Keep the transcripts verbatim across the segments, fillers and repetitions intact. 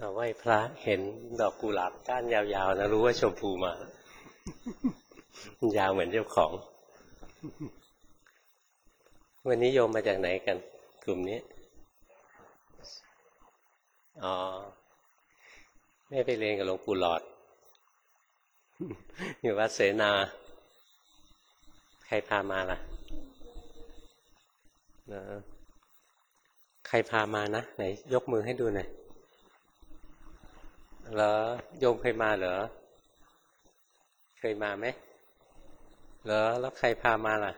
ไหว้พระเห็นดอกกุหลาบก้านยาวๆนะรู้ว่าชมพูมามันยาวเหมือนเจ้าของวันนี้โยมมาจากไหนกันกลุ่มนี้อ๋อไม่ไปเรียนกับหลวงปู่หลอดอยู่วัดเสนาใครพามาล่ะนะใครพามานะไหนยกมือให้ดูหน่อยเหรอโยมเคยมาเหรอเคยมาไหมเหรอแล้วใครพามาล่ะ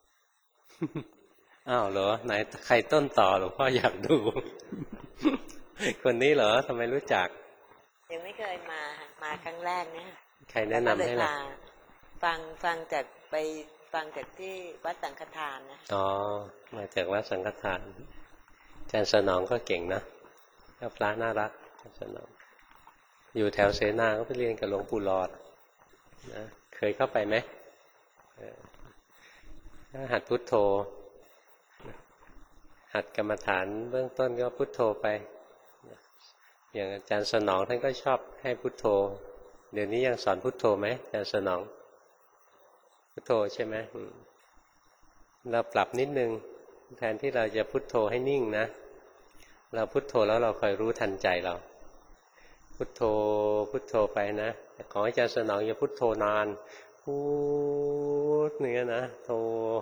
อ้าวเหรอไหนใครต้นต่อหลวงพ่ออยากดู คนนี้เหรอทำไมรู้จักยังไม่เคยมามาครั้งแรกเนี่ยใครแนะนำให้ล่ะฟังฟังจากไปฟังจากที่วัดสังฆทานนะอ๋อมาจากวัดสังฆทานอาจารย์สนองก็เก่งนะก็พระน่ารักอาจารย์สนองอยู่แถวเสนาก็ไปเรียนกับหลวงปู่หลอดนะเคยเข้าไปไหมหัดพุทโธหัดกรรมฐานเบื้องต้นก็พุทโธไปอย่างอาจารย์สนองท่านก็ชอบให้พุทโธเดี๋ยวนี้ยังสอนพุทโธไหมอาจารย์สนองพุทโธใช่ไหมเราปรับนิดนึงแทนที่เราจะพุทโธให้นิ่งนะเราพุทโธแล้วเราคอยรู้ทันใจเราพุทโธพุทโธไปนะขอให้อาจารย์สนองอย่าพุทโธนานพุทเนี้ยนะโธ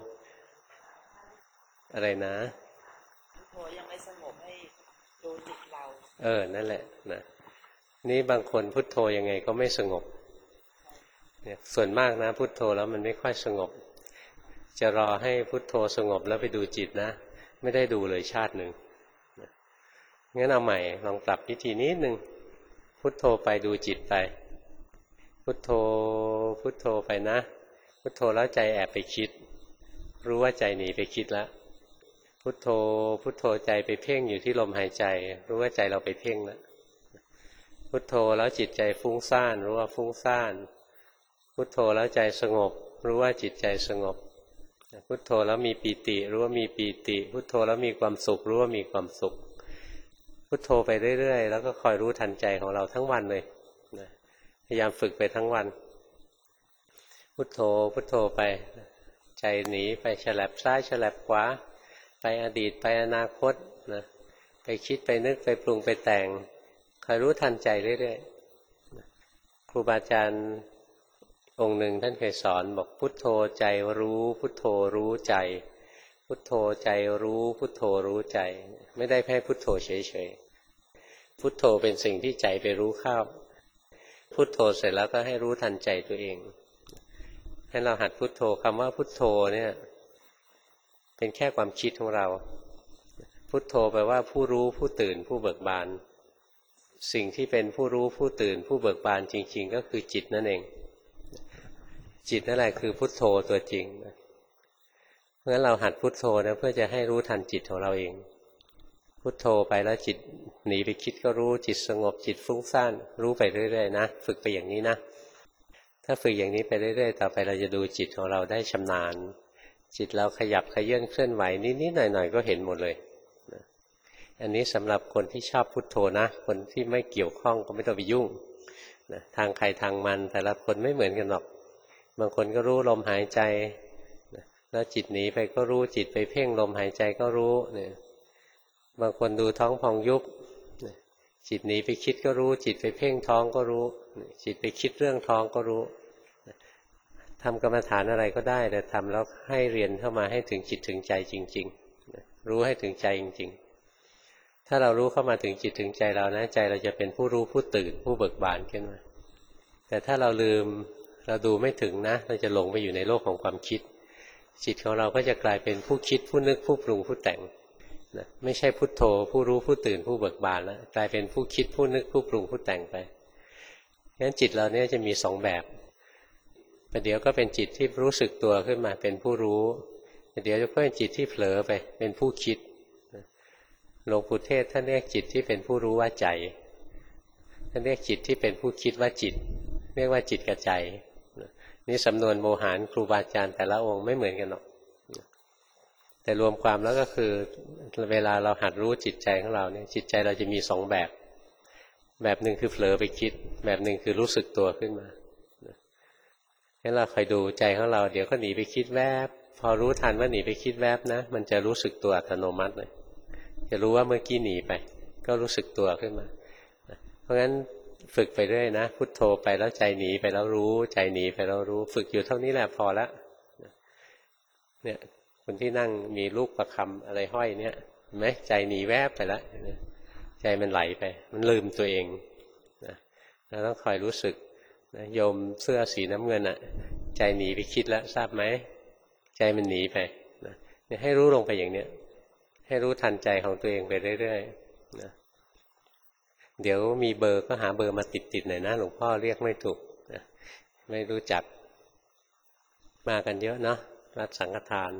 อะไรนะพุทโธยังไม่สงบให้ดูจิตเราเออนั่นแหละนะนี่บางคนพุทโธยังไงก็ไม่สงบเนี่ยส่วนมากนะพุทโธแล้วมันไม่ค่อยสงบจะรอให้พุทโธสงบแล้วไปดูจิตนะไม่ได้ดูเลยชาติหนึ่งงั้นเอาใหม่ลองปรับวิธีนิดนึงพุทโธไปดูจิตไปพุทโธพุทโธไปนะพุทโธแล้วใจแอบไปคิดรู้ว่าใจหนีไปคิดแล้วพุทโธพุทโธใจไปเพ่งอยู่ที่ลมหายใจรู้ว่าใจเราไปเพ่งแล้วพุทโธแล้วจิตใจฟุ้งซ่านรู้ว่าฟุ้งซ่านพุทโธแล้วใจสงบรู้ว่าจิตใจสงบพุทโธแล้วมีปีติรู้ว่ามีปีติพุทโธแล้วมีความสุขรู้ว่ามีความสุขพุทโธไปเรื่อยๆแล้วก็คอยรู้ทันใจของเราทั้งวันเลยพยายามฝึกไปทั้งวันพุทโธพุทโธไปใจหนีไปฉลับซ้ายฉลับขวาไปอดีตไปอนาคตนะไปคิดไปนึกไปปรุงไปแต่งคอยรู้ทันใจเรื่อยๆครูบาอาจารย์องค์หนึ่งท่านเคยสอนบอกพุทโธใจรู้พุทโธรู้ใจพุทโธใจรู้พุทโธรู้ใจไม่ได้แค่พุทโธเฉยๆพุทโธเป็นสิ่งที่ใจไปรู้เข้าพุทโธเสร็จแล้วก็ให้รู้ทันใจตัวเองให้เราหัดพุทโธคำว่าพุทโธเนี่ยเป็นแค่ความคิดของเราพุทโธแปลว่าผู้รู้ผู้ตื่นผู้เบิกบานสิ่งที่เป็นผู้รู้ผู้ตื่นผู้เบิกบานจริงๆก็คือจิตนั่นเองจิตนั่นแหละคือพุทโธตัวจริงเพราะฉะนั้นเราหัดพุทโธนะเพื่อจะให้รู้ทันจิตของเราเองพุทโธไปแล้วจิตหนีไปคิดก็รู้จิตสงบจิตฟุ้งซ่านรู้ไปเรื่อยๆนะฝึกไปอย่างนี้นะถ้าฝึกอย่างนี้ไปเรื่อยๆต่อไปเราจะดูจิตของเราได้ชำนาญจิตเราขยับขยื่นเคลื่อนไหวนิดๆหน่อยๆก็เห็นหมดเลยนะอันนี้สำหรับคนที่ชอบพุทโธนะคนที่ไม่เกี่ยวข้องก็ไม่ต้องไปยุ่งนะทางใครทางมันแต่ละคนไม่เหมือนกันหรอกบางคนก็รู้ลมหายใจนะแล้วจิตหนีไปก็รู้จิตไปเพ่งลมหายใจก็รู้เนี่ยบางคนดูท้องพองยุบนะจิตหนีไปคิดก็รู้จิตไปเพ่งท้องก็รู้จิตไปคิดเรื่องท้องก็รู้ทำกรรมฐานอะไรก็ได้แต่ทำแล้วให้เรียนเข้ามาให้ถึงจิตถึงใจจริงๆรู้ให้ถึงใจจริงๆถ้าเรารู้เข้ามาถึงจิตถึงใจเรานะใจเราจะเป็นผู้รู้ผู้ตื่นผู้เบิกบานขึ้นมาแต่ถ้าเราลืมเราดูไม่ถึงนะเราจะหลงไปอยู่ในโลกของความคิดจิตของเราก็จะกลายเป็นผู้คิดผู้นึกผู้ปรุงผู้แต่งนะไม่ใช่พุทโธผู้รู้ผู้ตื่นผู้เบิกบานแล้วกลายเป็นผู้คิดผู้นึกผู้ปรุงผู้แต่งไปงั้นจิตเราเนี่ยจะมีสองแบบประเดี๋ยวก็เป็นจิตที่รู้สึกตัวขึ้นมาเป็นผู้รู้ประเดี๋ยวก็เป็นจิตที่เผลอไปเป็นผู้คิดหลวงปู่เทศท่านเรียกจิตที่เป็นผู้รู้ว่าใจท่านเรียกจิตที่เป็นผู้คิดว่าจิตเรียกว่าจิตกับใจนี่สำนวนโมหารครูบาอาจารย์แต่ละองค์ไม่เหมือนกันหรอกแต่รวมความแล้วก็คือเวลาเราหัดรู้จิตใจของเราเนี่ยจิตใจเราจะมีสองแบบแบบหนึ่งคือเผลอไปคิดแบบหนึ่งคือรู้สึกตัวขึ้นมางั้นเราคอยดูใจของเราเดี๋ยวก็หนีไปคิดแวบพอรู้ทันว่าหนีไปคิดแวบนะมันจะรู้สึกตัวอัตโนมัติเลยจะรู้ว่าเมื่อกี้หนีไปก็รู้สึกตัวขึ้นมาเพราะงั้นฝึกไปเรื่อยนะพุทโธไปแล้วใจหนีไปแล้วรู้ใจหนีไปแล้วรู้ฝึกอยู่เท่านี้แหละพอละเนี่ยคนที่นั่งมีลูกประคำอะไรห้อยเนี่ยเห็นไหมใจหนีแวบไปแล้วใจมันไหลไปมันลืมตัวเองนะเราต้องคอยรู้สึกนะโยมเสื้อสีน้ำเงินอ่ะใจหนีไปคิดแล้วทราบไหมใจมันหนีไปนะเนี่ยให้รู้ลงไปอย่างเนี้ยให้รู้ทันใจของตัวเองไปเรื่อยๆนะเดี๋ยวมีเบอร์ก็หาเบอร์มาติดๆหน่อยนะหลวงพ่อเรียกไม่ถูกนะไม่รู้จักมากันเยอะเนาะรับสังฆทาน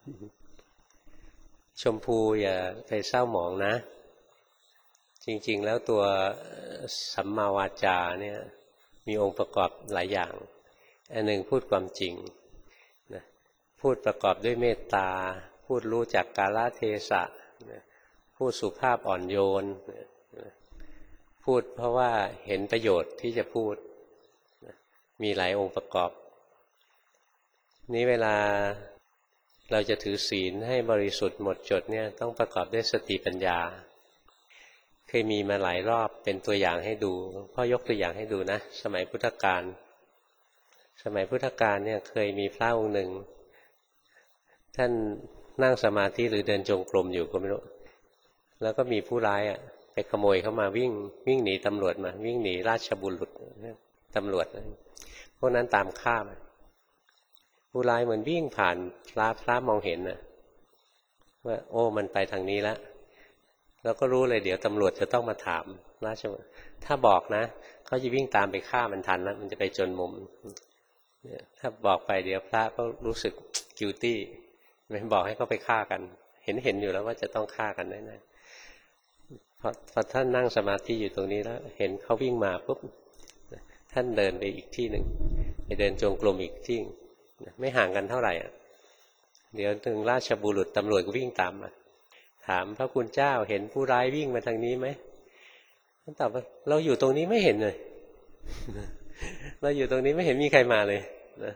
ชมพูอย่าไปเศร้าหมองนะจริงๆแล้วตัวสัมมาวาจาเนี่ยมีองค์ประกอบหลายอย่างอันหนึ่งพูดความจริงนะพูดประกอบด้วยเมตตาพูดรู้จักกาลเทศะนะพูดสุภาพอ่อนโยนนะพูดเพราะว่าเห็นประโยชน์ที่จะพูดนะมีหลายองค์ประกอบนี้เวลาเราจะถือศีลให้บริสุทธิ์หมดจดเนี่ยต้องประกอบด้วยสติปัญญาเคยมีมาหลายรอบเป็นตัวอย่างให้ดูพ่อยกตัวอย่างให้ดูนะสมัยพุทธกาลสมัยพุทธกาลเนี่ยเคยมีพระองค์หนึ่งท่านนั่งสมาธิหรือเดินจงกรมอยู่ก็ไม่รู้แล้วก็มีผู้ร้ายอ่ะไปขโมยเข้ามาวิ่งวิ่งหนีตำรวจมาวิ่งหนีราชบุรุษตำรวจพวกนั้นตามฆ่ามาผู้ร้ายเหมือนวิ่งผ่านพระพระมองเห็นนะว่าโอ้มันไปทางนี้แล้วแล้วก็รู้เลยเดี๋ยวตำรวจจะต้องมาถามราชบุรุษถ้าบอกนะเขาจะวิ่งตามไปฆ่ามันทันแล้วมันจะไปจนมุมถ้าบอกไปเดี๋ยวพระก็รู้สึกกิลตี้ไม่บอกให้เขาไปฆ่ากันเห็นเห็นอยู่แล้วว่าจะต้องฆ่ากันแน่ๆพอพอท่านนั่งสมาธิอยู่ตรงนี้แล้วเห็นเขาวิ่งมาปุ๊บท่านเดินไปอีกที่หนึ่งไปเดินจงกรมอีกที่ไม่ห่างกันเท่าไหร่อ่ะเดี๋ยวถึงราชบุรุษตำรวจก็วิ่งตามมาถามพระคุณเจ้าเห็นผู้ร้ายวิ่งมาทางนี้ไหมท่านตอบว่าเราอยู่ตรงนี้ไม่เห็นเลยเราอยู่ตรงนี้ไม่เห็นมีใครมาเลยนะ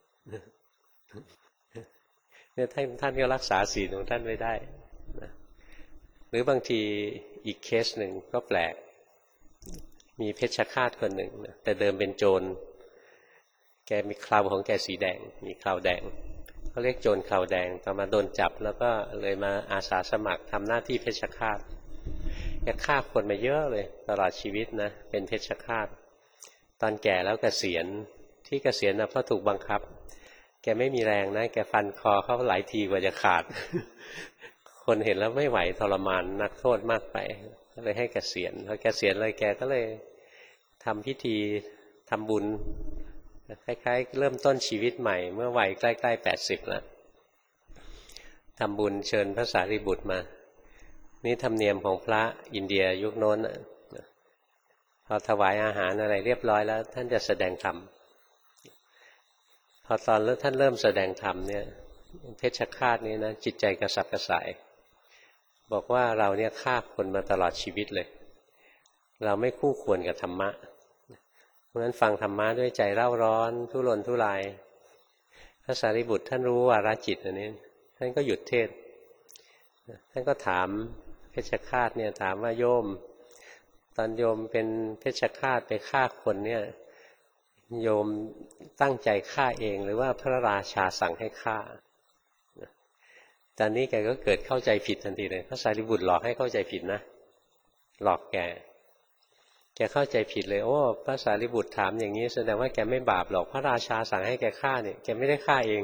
เนี่ยท่านท่านก็รักษาศีลของท่านไว้ได้นะหรือบางทีอีกเคสหนึ่งก็แปลกมีเพชฌฆาตคนหนึ่งนะแต่เดิมเป็นโจรแกมีเคราของแกสีแดงมีเคราแดงเขาเรียกโจรเคราแดงต่อมาโดนจับแล้วก็เลยมาอาสาสมัครทำหน้าที่เพชฌฆาตแกฆ่าคนมาเยอะเลยตลอดชีวิตนะเป็นเพชฌฆาตตอนแก่แล้วเกษียณที่เกษียณนะเพราะถูกบังคับแกไม่มีแรงนะแกฟันคอเขาหลายทีกว่าจะขาด คนเห็นแล้วไม่ไหวทรมานนักโทษมากไปก็เลยให้เกษียณพอเกษียณเลยแกก็เลยทำพิธีทำบุญคล้ายๆเริ่มต้นชีวิตใหม่เมื่อวัยใกล้ๆแปดสิบแล้วทำบุญเชิญพระสารีบุตรมานี่ธรรมเนียมของพระอินเดียยุคโน้นพอถวายอาหารอะไรเรียบร้อยแล้วท่านจะแสดงธรรมพอตอนท่านเริ่มแสดงธรรมเนี่ยเพชฌฆาตนี้นะจิตใจกระสับกระส่ายบอกว่าเราเนี่ยฆ่าคนมาตลอดชีวิตเลยเราไม่คู่ควรกับธรรมะเพราะฉะนั้นฟังธรรมะด้วยใจเร่าร้อนทุรนทุรายพระสารีบุตรท่านรู้วาระจิตอันนี้ท่านก็หยุดเทศท่านก็ถามเพชฌฆาตเนี่ยถามว่าโยมตอนโยมเป็นเพชฌฆาตไปฆ่าคนเนี่ยโยมตั้งใจฆ่าเองหรือว่าพระราชาสั่งให้ฆ่าตอนนี้แกก็เกิดเข้าใจผิดทันทีเลยพระสารีบุตรหลอกให้เข้าใจผิดนะหลอกแกแกเข้าใจผิดเลยโอ้พระสารีบุตรถามอย่างนี้แสดงว่าแกไม่บาปหรอกพระราชาสั่งให้แกฆ่าเนี่ยแกไม่ได้ฆ่าเอง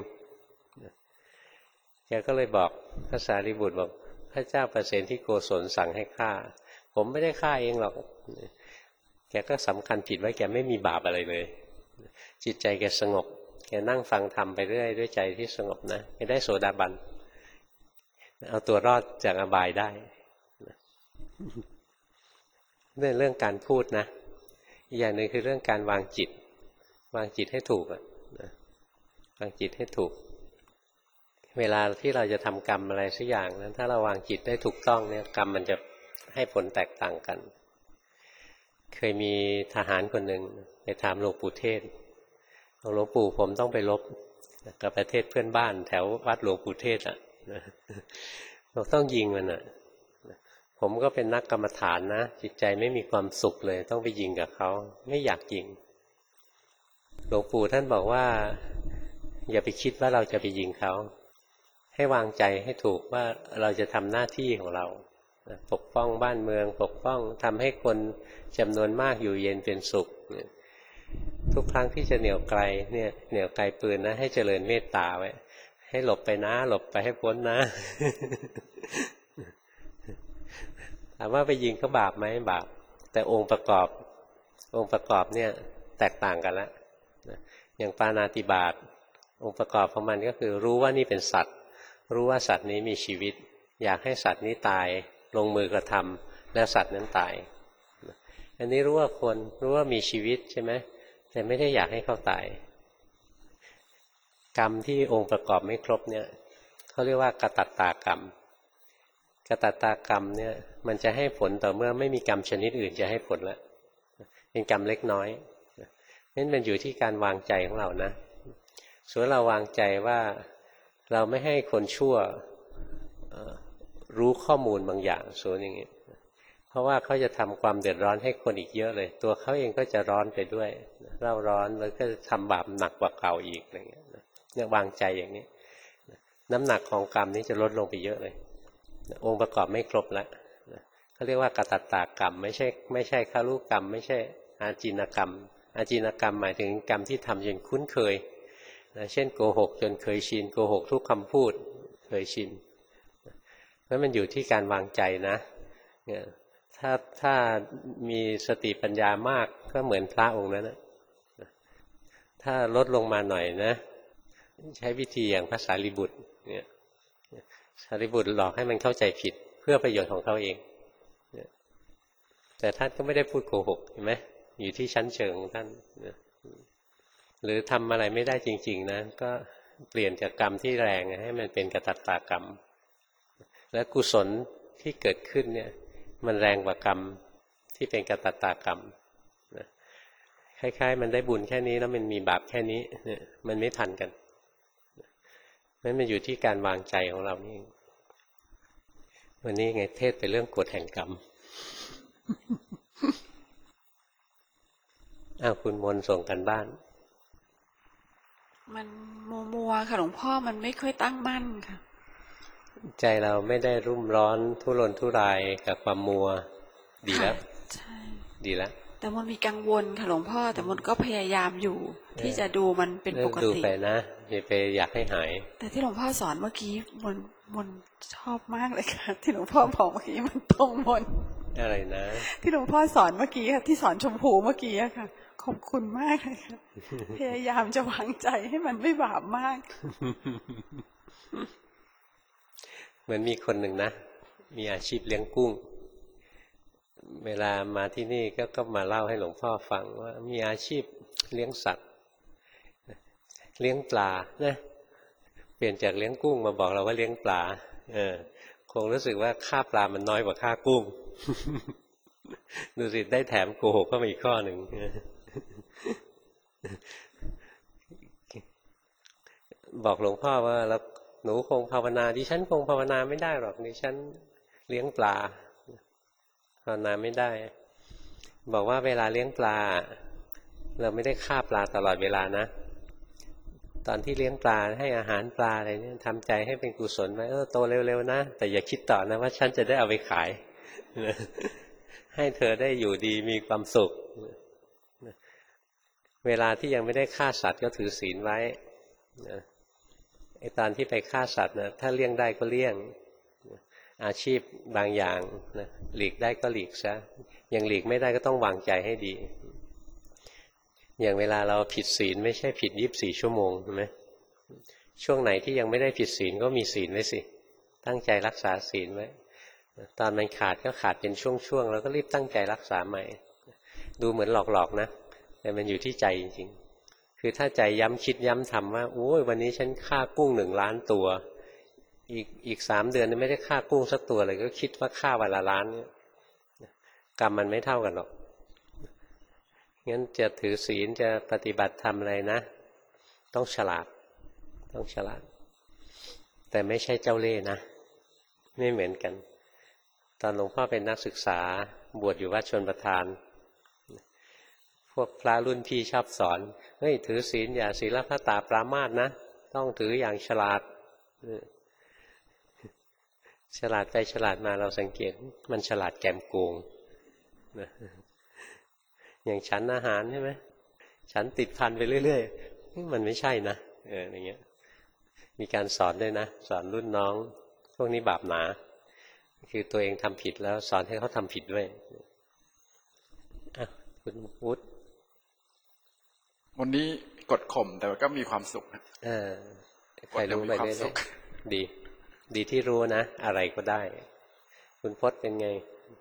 แกก็เลยบอกพระสารีบุตรบอกพระเจ้าประเสนที่โกศลสั่งให้ฆ่าผมไม่ได้ฆ่าเองหรอกแกก็สำคัญผิดไว้แกไม่มีบาปอะไรเลยจิตใจแกสงบแกนั่งฟังธรรมไปเรื่อยด้วยใจที่สงบนะแกได้โสดาบันเอาตัวรอดจากอบายได้เรื่องเรื่องการพูดนะอีกอย่างหนึ่งคือเรื่องการวางจิตวางจิตให้ถูกอะวางจิตให้ถูกเวลาที่เราจะทำกรรมอะไรสักอย่างนั้นถ้าเราวางจิตได้ถูกต้องเนี่ยกรรมมันจะให้ผลแตกต่างกันเคยมีทหารคนหนึ่งไปถามหลวงปู่เทศหลวงปู่ผมต้องไปรบกับประเทศเพื่อนบ้านแถววัดหลวงปู่เทศอ่ะเราต้องยิงมันอ่ะผมก็เป็นนักกรรมฐานนะจิตใจไม่มีความสุขเลยต้องไปยิงกับเขาไม่อยากยิงหลวงปู่ท่านบอกว่าอย่าไปคิดว่าเราจะไปยิงเขาให้วางใจให้ถูกว่าเราจะทำหน้าที่ของเราปกป้องบ้านเมืองปกป้องทำให้คนจำนวนมากอยู่เย็นเป็นสุขทุกครั้งที่จะเหนี่ยวไกลเนี่ยเหนี่ยวไกลปืนนะให้เจริญเมตตาไว้ให้หลบไปนะหลบไปให้พ้นนะ ถามว่าไปยิงเขาบาปไหมบาปแต่องค์ประกอบองค์ประกอบเนี่ยแตกต่างกันแล้วอย่างปาณาติบาตองค์ประกอบของมันก็คือรู้ว่านี่เป็นสัตว์รู้ว่าสัตว์นี้มีชีวิตอยากให้สัตว์นี้ตายลงมือกระทำแล้วสัตว์นั้นตายอันนี้รู้ว่าคนรู้ว่ามีชีวิตใช่ไหมแต่ไม่ได้อยากให้เขาตายกรรมที่องค์ประกอบไม่ครบเนี่ยเขาเรียกว่ากตัตตากรรมกตัตตากรรมเนี่ยมันจะให้ผลต่อเมื่อไม่มีกรรมชนิดอื่นจะให้ผลแล้วเป็นกรรมเล็กน้อยนั่นมันอยู่ที่การวางใจของเรานะส่วนเราวางใจว่าเราไม่ให้คนชั่วรู้ข้อมูลบางอย่างส่วนอย่างนี้เพราะว่าเขาจะทำความเดือดร้อนให้คนอีกเยอะเลยตัวเขาเองก็จะร้อนไปด้วยเร่าร้อนแล้วก็ทำบาปหนักกว่าเก่าอีกอะไรเงี้ยเนี่ยวางใจอย่างนี้น้ำหนักของกรรมนี้จะลดลงไปเยอะเลยองค์ประกอบไม่ครบแล้วเขาเรียกว่ากตัตตากรรมไม่ใช่ไม่ใช่ฆารุกรรมไม่ใช่อาจินกรรมอาจินกรรมหมายถึงกรรมที่ทำจนคุ้นเคยนะเช่นโกหกจนเคยชินโกหกทุกคำพูดเคยชินเพราะมันอยู่ที่การวางใจนะถ้าถ้ามีสติปัญญามากก็เหมือนพระองค์นั้นนะถ้าลดลงมาหน่อยนะใช้วิธีอย่างพระสารีบุตรเนี่ยสารีบุตรหลอกให้มันเข้าใจผิดเพื่อประโยชน์ของเขาเองแต่ท่านก็ไม่ได้พูดโกหกเห็นไหมอยู่ที่ชั้นเชิงของท่านหรือทำอะไรไม่ได้จริงๆนะก็เปลี่ยนจากกรรมที่แรงให้มันเป็นกตัตตากรรมและกุศลที่เกิดขึ้นเนี่ยมันแรงกว่ากรรมที่เป็นกตัตตากรรมนะคล้ายๆมันได้บุญแค่นี้แล้วมันมีบาปแค่นี้เนี่ยมันไม่ทันกันนั่นมันอยู่ที่การวางใจของเรานี่วันนี้ไงเทศไปเรื่องกฎแห่งกรรม อ้าวคุณมนส่งกันบ้านมันมัวมัวค่ะหลวงพ่อมันไม่ค่อยตั้งมั่นค่ะใจเราไม่ได้รุ่มร้อนทุรนทุรายกับความมัวดีแล้วใช่ดีแล้วแต่มันมีกังวลค่ะหลวงพ่อแต่มันก็พยายามอยู่ที่จะดูมันเป็นปกติดูไปนะอย่าไปอยากให้หายแต่ที่หลวงพ่อสอนเมื่อกี้มันมันชอบมากเลยค่ะที่หลวงพ่อบอกเมื่อกี้มันตรงมนอะไรนะที่หลวงพ่อสอนเมื่อกี้ค่ะที่สอนชมพูเมื่อกี้ค่ะขอบคุณมากเลยค่ะพยายามจะวางใจให้มันไม่บาปมากเหมือนมีคนหนึ่งนะมีอาชีพเลี้ยงกุ้งเวลามาที่นี่ก็ก็มาเล่าให้หลวงพ่อฟังว่ามีอาชีพเลี้ยงสัตว์เลี้ยงปลานะเปลี่ยนจากเลี้ยงกุ้งมาบอกเราว่าเลี้ยงปลาเออคงรู้สึกว่าค่าปลามันน้อยกว่าค่ากุ้งดูสิได้แถมโกหกก็มาอีกข้อหนึ่งบอกหลวงพ่อว่าแล้วหนูคงภาวนาดิฉันคงภาวนาไม่ได้หรอกดิฉันเลี้ยงปลาภาวนาไม่ได้บอกว่าเวลาเลี้ยงปลาเราไม่ได้ฆ่าปลาตลอดเวลานะตอนที่เลี้ยงปลาให้อาหารปลาอะไรเนี่ยทำใจให้เป็นกุศลไว้เออโตเร็วๆนะแต่อย่าคิดต่อนะว่าฉันจะได้เอาไปขายให้เธอได้อยู่ดีมีความสุขเวลาที่ยังไม่ได้ฆ่าสัตว์ก็ถือศีลไว้ไอ้ตอนที่ไปฆ่าสัตว์นะถ้าเลี่ยงได้ก็เลี่ยงอาชีพบางอย่างนะหลีกได้ก็หลีกซะยังหลีกไม่ได้ก็ต้องวางใจให้ดีอย่างเวลาเราผิดศีลไม่ใช่ผิดยี่สิบสี่ชั่วโมงใช่ไหมช่วงไหนที่ยังไม่ได้ผิดศีลก็มีศีลไว้สิตั้งใจรักษาศีลไว้ตอนมันขาดก็ขาดเป็นช่วงๆแล้วก็รีบตั้งใจรักษาใหม่ดูเหมือนหลอกๆนะแต่มันอยู่ที่ใจจริงๆคือถ้าใจย้ำคิดย้ำทำว่าโอ้ยวันนี้ฉันฆ่ากุ้งหนึ่งล้านตัวอีกอีกสามเดือนไม่ได้ฆ่ากุ้งสักตัวเลยก็คิดว่าฆ่าวันละล้านกรรมมันไม่เท่ากันหรอกงั้นจะถือศีลจะปฏิบัติธรรมอะไรนะต้องฉลาดต้องฉลาดแต่ไม่ใช่เจ้าเล่ห์นะไม่เหมือนกันตอนหลวงพ่อเป็นนักศึกษาบวชอยู่วัดชลประทานพวกพระรุ่นพี่ชอบสอนเฮ้ยถือศีลอย่าศีลพัตตาปรามาสนะต้องถืออย่างฉลาดฉลาดไปฉลาดมาเราสังเกตมันฉลาดแกมโกงอย่างฉันอาหารใช่ไหมฉันติดพันไปเรื่อยๆมันไม่ใช่นะเอออย่างเงี้ยมีการสอนด้วยนะสอนรุ่นน้องพวกนี้บาปหนาคือตัวเองทำผิดแล้วสอนให้เขาทำผิดด้วยอ่ะคุณวุฒิวันนี้กดข่มแต่ก็มีความสุขเออใครรู้ไปเรื่อยๆดีดีที่รู้นะอะไรก็ได้คุณพจน์เป็นไง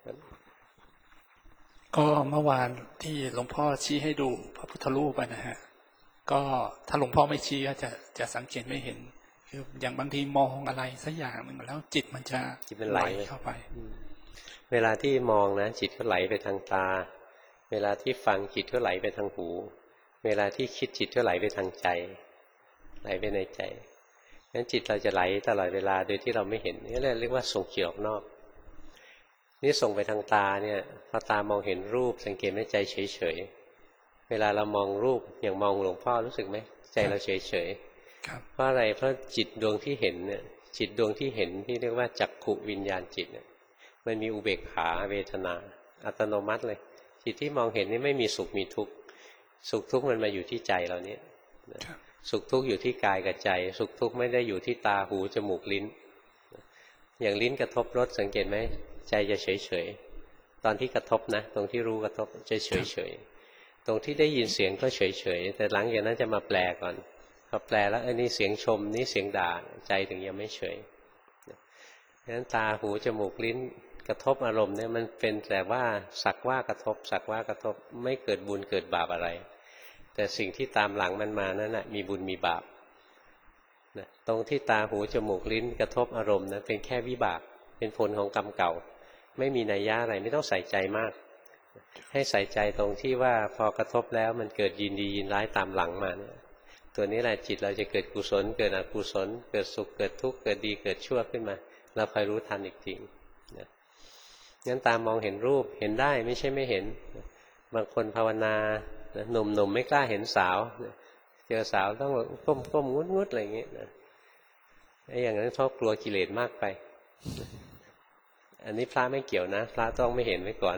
ก็เมื่อวานที่หลวงพ่อชี้ให้ดูพระพุทธรูปนะฮะก็ถ้าหลวงพ่อไม่ชี้ก็จะจะสังเกตไม่เห็นคืออย่างบางทีมองอะไรสักอย่างหนึ่งแล้วจิตมันจะไหลเข้าไปเวลาที่มองนะจิตก็ไหลไปทางตาเวลาที่ฟังจิตก็ไหลไปทางหูเวลาที่คิดจิตก็ไหลไปทางใจไหลไปในใจงั้นจิตเราจะไหลตลอดเวลาโดยที่เราไม่เห็นนี่เรียกว่าส่งจิตออกนอกนี่ส่งไปทางตาเนี่ยพอตามองเห็นรูปสังเกตไหมใจเฉยๆเวลาเรามองรูปอย่างมองหลวงพ่อรู้สึกไหมใจเราเฉยๆเพราะอะไรเพราะจิตดวงที่เห็นเนี่ยจิตดวงที่เห็นที่เรียกว่าจักขุวิญญาณจิตเนี่ยมันมีอุเบกขาเวทนาอัตโนมัติเลยจิตที่มองเห็นนี่ไม่มีสุขมีทุกข์สุขทุกข์มันมาอยู่ที่ใจเราเนี่ยสุขทุกข์อยู่ที่กายกับใจสุขทุกข์ไม่ได้อยู่ที่ตาหูจมูกลิ้นอย่างลิ้นกระทบรสสังเกตไหมใจจะเฉยเฉยตอนที่กระทบนะตรงที่รู้กระทบจะเฉยเฉยตรงที่ได้ยินเสียงก็เฉยเฉยแต่หลังจากนั้นจะมาแปลก่อนพอแปลแล้วอันนี้เสียงชมนี่เสียงด่าใจถึงยังไม่เฉยเพราะฉะนั้นตาหูจมูกลิ้นกระทบอารมณ์เนี่ยมันเป็นแต่ว่าสักว่ากระทบสักว่ากระทบไม่เกิดบุญเกิดบาปอะไรแต่สิ่งที่ตามหลังมันมานั้นน่ะมีบุญมีบาปนะตรงที่ตาหูจมูกลิ้นกระทบอารมณ์นั้นเป็นแค่วิบากเป็นผลของกรรมเก่าไม่มีนัยยะอะไรไม่ต้องใส่ใจมากให้ใส่ใจตรงที่ว่าพอกระทบแล้วมันเกิดยินดียินร้ายตามหลังมาเนี่ยตัวนี้แหละจิตเราจะเกิดกุศลเกิดอกุศลเกิดสุขเกิดทุกข์เกิดดีเกิดชั่วขึ้นมาเราคอยรู้ทันอีกทีนะงั้นตามมองเห็นรูปเห็นได้ไม่ใช่ไม่เห็นบางคนภาวนาหนุ่มๆ มไม่กล้าเห็นสาวเจอสาวต้องก้มก้มงุดงุดอะไรอย่างเงี้ยนะไอ้อย่างนั้นเขากลัวกิเลสมากไปอันนี้พระไม่เกี่ยวนะพระต้องไม่เห็นไว้ก่อน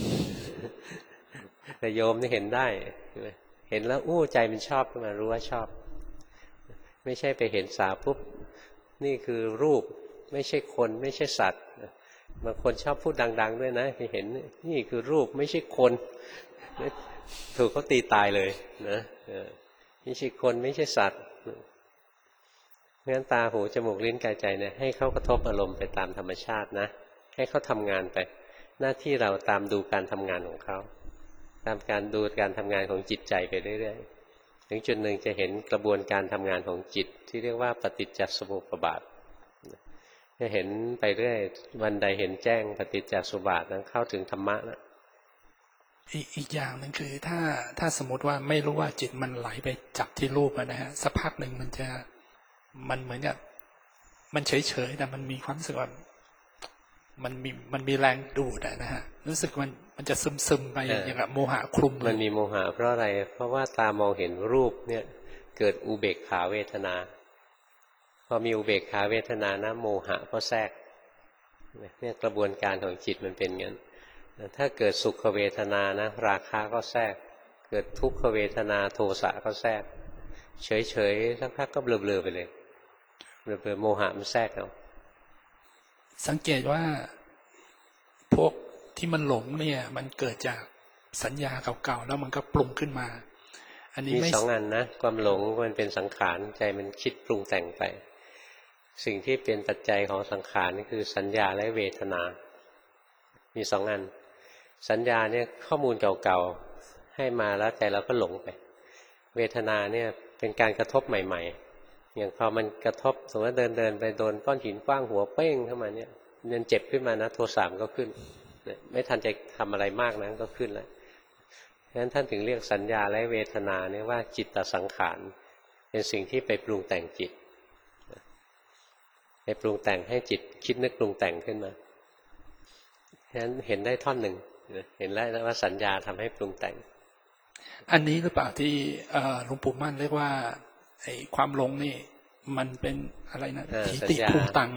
แต่โยมนี่เห็นได้เห็นแล้วอู้ใจมันชอบขึ้นมารู้ว่าชอบไม่ใช่ไปเห็นสาวปุ๊บนี่คือรูปไม่ใช่คนไม่ใช่สัตว์บางคนชอบพูดดังๆด้วยนะไปเห็นนี่คือรูปไม่ใช่คนถูกเขาตีตายเลยนะไม่ใช่คนไม่ใช่สัตว์เพราะฉะนั้นตาหูจมูกลิ้นกายใจเนี่ยให้เขากระทบอารมณ์ไปตามธรรมชาตินะให้เขาทำงานไปหน้าที่เราตามดูการทำงานของเขาตามการดูการทำงานของจิตใจไปเรื่อยๆถึงจุดหนึ่งจะเห็นกระบวนการทำงานของจิตที่เรียกว่าปฏิจจสมุปบาทจะเห็นไปเรื่อยวันใดเห็นแจ้งปฏิจจสมุปบาทนั้นเข้าถึงธรรมะแล้วอีกอีกอย่างหนึ่งคือถ้าถ้าสมมติว่าไม่รู้ว่าจิตมันไหลไปจับที่รูปนะฮะสักพักหนึ่งมันจะมันเหมือนกับมันเฉยๆแต่มันมีความรู้สึกว่ามันมีมันมีแรงดูดนะฮะรู้สึกมันมันจะซึมซึมไปอย่างกับโมหะคลุมมันมีโมหะเพราะอะไรเพราะว่าตามองเห็นรูปเนี่ยเกิดอุเบกขาเวทนาพอมีอุเบกขาเวทนานะโมหะก็แทรกเนี่ยกระบวนการของจิตมันเป็นงั้นถ้าเกิดสุขเวทนานะราคะก็แทรกเกิดทุกขเวทนาโทสะก็แทรกเฉยๆสักพักก็เบลอๆไปเลยเบลอๆโมหะมันแทรกเอาสังเกตว่าพวกที่มันหลงเนี่ยมันเกิดจากสัญญาเก่าๆแล้วมันก็ปรุงขึ้นมาอันนี้มีสองอันนะความหลงมันเป็นสังขารใจมันคิดปรุงแต่งไปสิ่งที่เป็นปัจจัยของสังขารนี่คือสัญญาและเวทนามีสองอันสัญญาเนี่ยข้อมูลเก่าๆให้มาแล้วใจเราก็หลงไปเวทนาเนี่ยเป็นการกระทบใหม่ๆอย่างพอมันกระทบสมมติว่าเดินเดินไปโดนก้อนหินกว้างหัวเป้งเข้ามาเนี่ยมันเจ็บขึ้นมานะโทสะก็ขึ้นไม่ทันจะทำอะไรมากนะก็ขึ้นแล้วงั้นท่านถึงเรียกสัญญาและเวทนาเนี่ยว่าจิตตสังขารเป็นสิ่งที่ไปปรุงแต่งจิตไปปรุงแต่งให้จิตคิดนึกปรุงแต่งขึ้นมาฉะนั้นเห็นได้ท่อนหนึ่งเห็นแล้วว่าสัญญาทำให้ปรุงแต่งอันนี้หรือเปล่าที่หลวงปู่มั่นเรียกว่าไอ้ความหลงนี่มันเป็นอะไรนะทิฏฐิภูตัง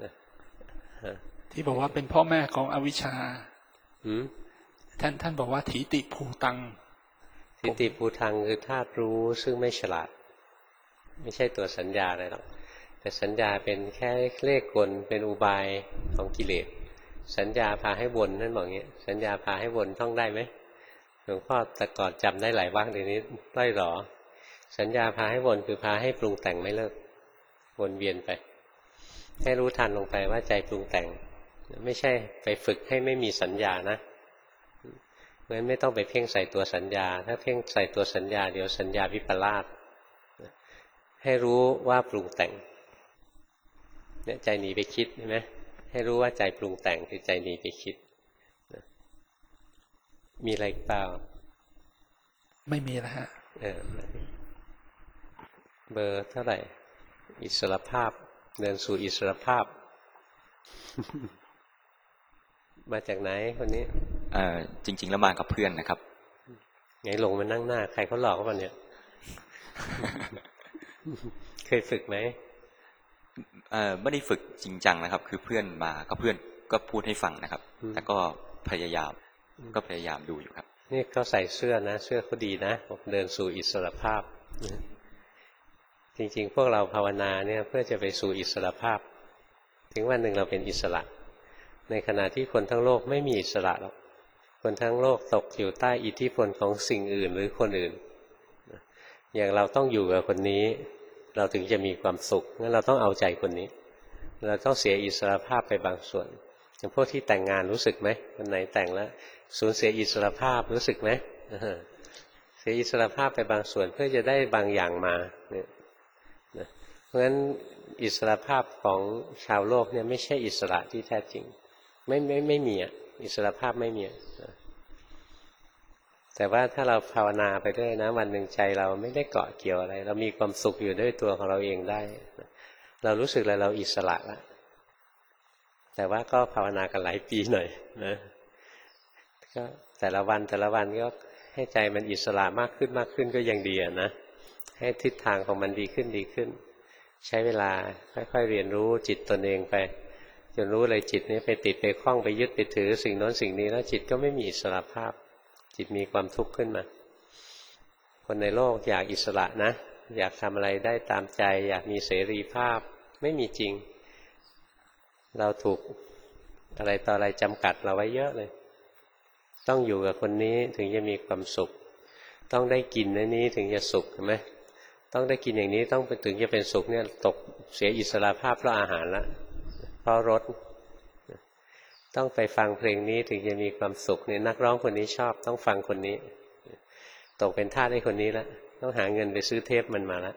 ที่บอกว่าเป็นพ่อแม่ของอวิชชาท่านท่านบอกว่าทิฏฐิภูตังทิฏฐิภูตังคือธาตุรู้ซึ่งไม่ฉลาดไม่ใช่ตัวสัญญาอะไรหรอกแต่สัญญาเป็นแค่เลขกลเป็นอุบายของกิเลสสัญญาพาให้วนนั่นบอกงี้สัญญาพาให้วนท่องได้ไหมหลวงพ่อแต่ก่อนจำได้หลายวักเดี๋ยวนี้ไล่หรอสัญญาพาให้วนคือพาให้ปรุงแต่งไม่เลิกวนเวียนไปให้รู้ทันลงไปว่าใจปรุงแต่งไม่ใช่ไปฝึกให้ไม่มีสัญญานะเพราะฉะนั้นไม่ต้องไปเพ่งใส่ตัวสัญญาถ้าเพ่งใส่ตัวสัญญาเดี๋ยวสัญญาวิปลาสให้รู้ว่าปรุงแต่งเนี่ยใจหนีไปคิดใช่ไหมให้รู้ว่าใจปรุงแต่งคือใจหนีไปคิดมีอะไรเปล่าไม่มีแล้วฮะเออเบอร์เท่าไหร่อิสรภาพเดินสู่อิสรภาพ มาจากไหนคนนี้เอ่อจริงๆแล้วมากับเพื่อนนะครับไงลงมานั่งหน้าใครเขาหลอกเขาเนี่ย เคยฝึกไหมเอ่อไม่ได้ฝึกจริงจังนะครับคือเพื่อนมาก็เพื่อนก็พูดให้ฟังนะครับแล้วก็พยายามก็พยายามดูอยู่ครับนี่เขาใส่เสื้อนะเสื้อเขาดีนะเดินสู่อิสรภาพจริงๆพวกเราภาวนาเนี่ยเพื่อจะไปสู่อิสรภาพถึงวันหนึ่งเราเป็นอิสระในขณะที่คนทั้งโลกไม่มีอิสระหรอกคนทั้งโลกตกอยู่ใต้อิทธิพลของสิ่งอื่นหรือคนอื่นอย่างเราต้องอยู่กับคนนี้เราถึงจะมีความสุขงั้นเราต้องเอาใจคนนี้เราต้องเสียอิสรภาพไปบางส่วนอย่างพวกที่แต่งงานรู้สึกไหมคนไหนแต่งแล้วสูญเสียอิสรภาพรู้สึกไหมเสียอิสรภาพไปบางส่วนเพื่อจะได้บางอย่างมาเนี่ยเพราะฉะนั้นอิสรภาพของชาวโลกเนี่ยไม่ใช่อิสระที่แท้จริงไม่ไม่ไม่มีอ่ะอิสรภาพไม่มีแต่ว่าถ้าเราภาวนาไปด้วยนะวันหนึ่งใจเราไม่ได้เกาะเกี่ยวอะไรเรามีความสุขอยู่ด้วยตัวของเราเองได้เรารู้สึกเลยเราอิสระแล้วแต่ว่าก็ภาวนากันหลายปีหน่อยนะก็แต่ละวันแต่ละวันก็ให้ใจมันอิสระมากขึ้นมากขึ้นก็ยังดีนะให้ทิศทางของมันดีขึ้นดีขึ้นใช้เวลาค่อยๆเรียนรู้จิตตนเองไปจนรู้เลยจิตนี้ไปติดไปคล้องไปยึดไปถือสิ่งโน้นสิ่งนี้แล้วจิตก็ไม่มีอิสระภาพจิตมีความทุกข์ขึ้นมาคนในโลกอยากอิสระนะอยากทำอะไรได้ตามใจอยากมีเสรีภาพไม่มีจริงเราถูกอะไรต่ออะไรจำกัดเราไว้เยอะเลยต้องอยู่กับคนนี้ถึงจะมีความสุขต้องได้กินในนี้ถึงจะสุขใช่ไหมต้องได้กินอย่างนี้ต้องถึงจะเป็นสุขเนี่ยตกเสียอิสระภาพเพราะอาหารละเพราะรสต้องไปฟังเพลงนี้ถึงจะมีความสุขเนี่ยนักร้องคนนี้ชอบต้องฟังคนนี้ตกเป็นทาสให้คนนี้ละต้องหาเงินไปซื้อเทปมันมาละ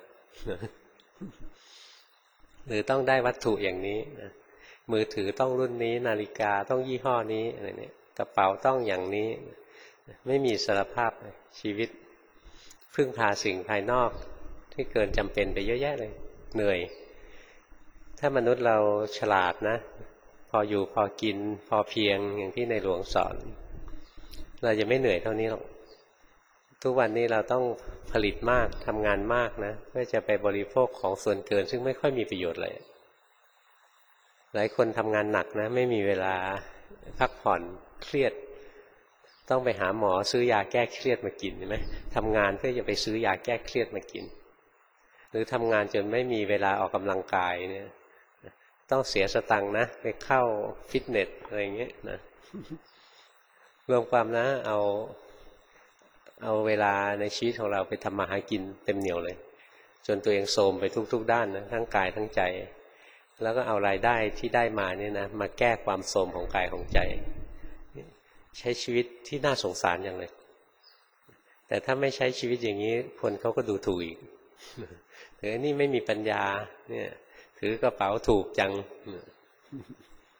หรือต้องได้วัตถุอย่างนี้มือถือต้องรุ่นนี้นาฬิกาต้องยี่ห้อนี้อะไรเนี่ยกระเป๋าต้องอย่างนี้ไม่มีอิสรภาพชีวิตพึ่งพาสิ่งภายนอกที่เกินจำเป็นไปเยอะแยะเลยเหนื่อยถ้ามนุษย์เราฉลาดนะพออยู่พอกินพอเพียงอย่างที่ในหลวงสอนเราจะไม่เหนื่อยเท่านี้หรอกทุกวันนี้เราต้องผลิตมากทำงานมากนะเพื่อจะไปบริโภคของส่วนเกินซึ่งไม่ค่อยมีประโยชน์เลยหลายคนทำงานหนักนะไม่มีเวลาพักผ่อนเครียดต้องไปหาหมอซื้อยาแก้เครียดมากินใช่ไหมทำงานเพื่อจะไปซื้อยาแก้เครียดมากินหรือทำงานจนไม่มีเวลาออกกำลังกายเนี่ยต้องเสียสตังค์นะไปเข้าฟิตเนสอะไรอย่างเงี้ยนะรวมความนะเอาเอาเวลาในชีวิตของเราไปทำมาหากินเต็มเหนียวเลยจนตัวเองโทรมไปทุกๆด้านนะทั้งกายทั้งใจแล้วก็เอารายได้ที่ได้มาเนี่ยนะมาแก้ความโทรมของกายของใจใช้ชีวิตที่น่าสงสารอย่างเลยแต่ถ้าไม่ใช้ชีวิตอย่างนี้คนเขาก็ดูถูกอีกถือนี่ไม่มีปัญญาเนี่ยถือกระเป๋าถูกจัง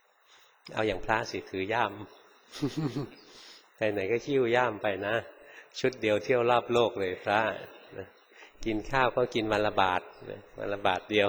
เอาอย่างพระสิถือย่ามไปไหนก็คิ้วย่ามไปนะชุดเดียวเที่ยวรอบโลกเลยพระนะกินข้าวก็กินวันละบาทวันละบาทเดียว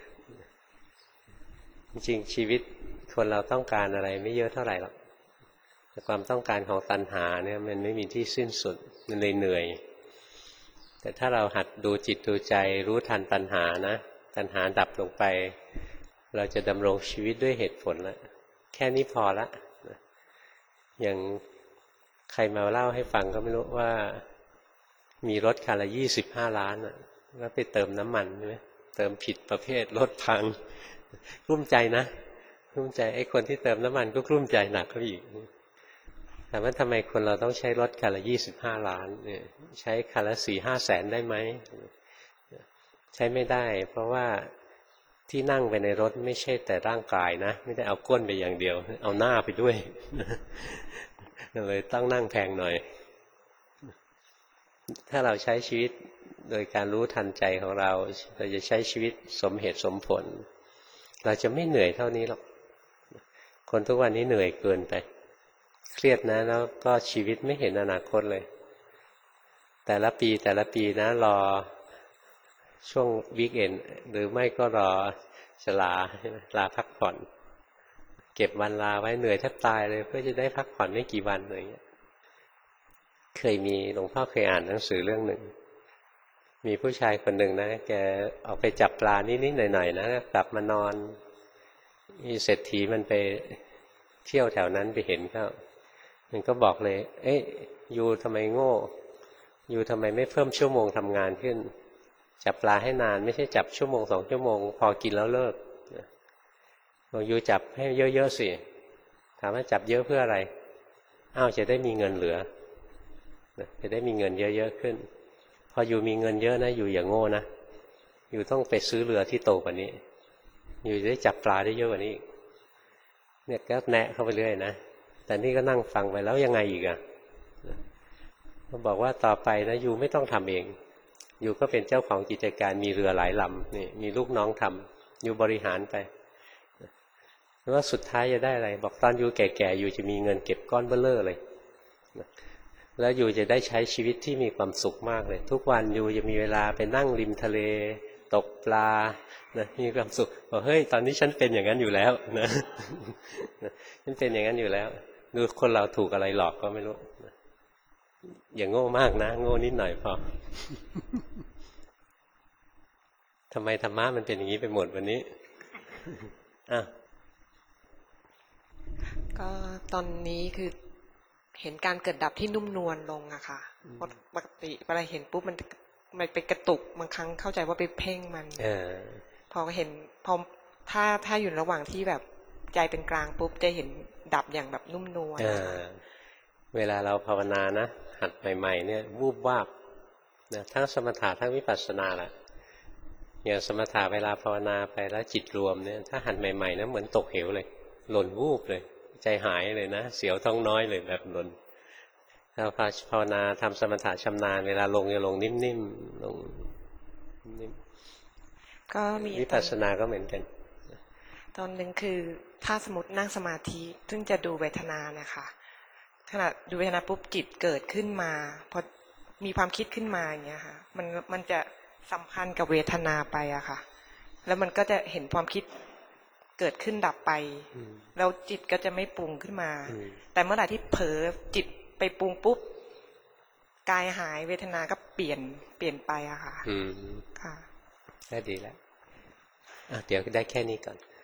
จริงๆชีวิตคนเราต้องการอะไรไม่เยอะเท่าไหร่หรอกแต่ความต้องการของตัณหาเนี่ยมันไม่มีที่สิ้นสุดมันเลยเหนื่อยแต่ถ้าเราหัดดูจิตดูใจรู้ทันตัณหานะตัณหาดับลงไปเราจะดำรงชีวิตด้วยเหตุผลแล้วแค่นี้พอละอย่างใครมาเล่าให้ฟังก็ไม่รู้ว่ามีรถคันละยี่สิบห้าล้านแล้วไปเติมน้ำมันใช่ไหมเติมผิดประเภทรถพังกลุ้มใจนะกลุ้มใจไอ้คนที่เติมน้ำมันก็กลุ้มใจหนักเขาอีกแต่ว่าทำไมคนเราต้องใช้รถคันละยี่สิบห้าล้านเนี่ยใช้คันละสี่ห้าแสนได้ไหมใช้ไม่ได้เพราะว่าที่นั่งไปในรถไม่ใช่แต่ร่างกายนะไม่ได้เอาก้นไปอย่างเดียวเอาหน้าไปด้วยเลยต้องนั่งแพงหน่อยถ้าเราใช้ชีวิตโดยการรู้ทันใจของเราเราจะใช้ชีวิตสมเหตุสมผลเราจะไม่เหนื่อยเท่านี้หรอกคนทุกวันนี้เหนื่อยเกินไปเครียดนะแล้วก็ชีวิตไม่เห็นอนาคตเลยแต่ละปีแต่ละปีนะรอช่วงวีคเอนด์หรือไม่ก็รอจะลาลาพักผ่อนเก็บวันลาไว้เหนื่อยแทบตายเลยเพื่อจะได้พักผ่อนไม่กี่วันเลยเคยมีหลวงพ่อเคยอ่านหนังสือเรื่องหนึ่งมีผู้ชายคนหนึ่งนะแกออกไปจับปลานิดๆหน่อยๆนะกลับมานอนมีเศรษฐีมันไปเที่ยวแถวนั้นไปเห็นเขามันก็บอกเลยเอ๊ะยูทำไมโง่ยูทำไมไม่เพิ่มชั่วโมงทำงานขึ้นจับปลาให้นานไม่ใช่จับชั่วโมงสองชั่วโมงพอกินแล้วเลิกบอกยูจับให้เยอะๆสิถามว่าจับเยอะเพื่ออะไรอ้าวจะได้มีเงินเหลือจะได้มีเงินเยอะๆขึ้นพออยู่มีเงินเยอะนะอยู่อย่างโง่นะอยู่ต้องไปซื้อเรือที่โตกว่านี้อยู่จะได้จับปลาได้เยอะกว่านี้เนี่ยก็แนะเข้าไปเรื่อยนะแต่นี่ก็นั่งฟังไปแล้วยังไงอีกอ่ะเขาบอกว่าต่อไปนะอยู่ไม่ต้องทำเองอยู่ก็เป็นเจ้าของกิจการมีเรือหลายลำนี่มีลูกน้องทำอยู่บริหารไปแล้วว่าสุดท้ายจะได้อะไรบอกตอนอยู่แก่ๆอยู่จะมีเงินเก็บก้อนเบ้อเร่อเลยแล้วอยู่จะได้ใช้ชีวิตที่มีความสุขมากเลยทุกวันอยู่จะมีเวลาไปนั่งริมทะเลตกปลานะมีความสุขบอกเฮ้ยตอนนี้ฉันเป็นอย่างนั้นอยู่แล้วนะฉันเป็นอย่างนั้นอยู่แล้วดูคนเราถูกอะไรหลอกก็ไม่รู้อย่างโง่มากนะโง่นิดหน่อยพอทำไมธรรมะมันเป็นอย่างนี้ไปหมดวันนี้อ่ะก็ตอนนี้คือเห็นการเกิดดับที่นุ่มนวลลงอะค่ะปกติเวลาเห็นปุ๊บมันมันไปกระตุกบางครั้งเข้าใจว่าไปเพ่งมันอพอเห็นพอถ้าถ้าอยู่ระหว่างที่แบบใจเป็นกลางปุ๊บจะเห็นดับอย่างแบบนุ่มนวลเวลาเราภาวนานะหัดใหม่ๆเนี่ยวูบวาบนะทั้งสมถะทั้งวิปัสสนาแหละอย่างสมถะเวลาภาวนาไปแล้วจิตรวมเนี่ยถ้าหัดใหม่ๆนะเหมือนตกเหวเลยหล่นวูบเลยใจหายเลยนะเสียวท้องน้อยเลยแบบหล่นถ้าภาวนาทำสมถะชำนาญเวลาลงจะลงนิ่มๆลงนิ่มก็มีวิปัสสนาก็เหมือนกันตอนหนึ่งคือถ้าสมมตินั่งสมาธิซึ่งจะดูเวทนานะคะขณะดูเวทนาปุ๊บจิตเกิดขึ้นมาพอมีความคิดขึ้นมาอย่างเงี้ยค่ะมันมันจะสัมพันธ์กับเวทนาไปอะค่ะแล้วมันก็จะเห็นความคิดเกิดขึ้นดับไปแล้วจิตก็จะไม่ปรุงขึ้นมาแต่เมื่อไหร่ที่เผลอจิตไปปรุงปุ๊บกายหายเวทนาก็เปลี่ยนเปลี่ยนไปอะค่ะค่ะได้ดีแล้วเดี๋ยวได้แค่นี้ก่อน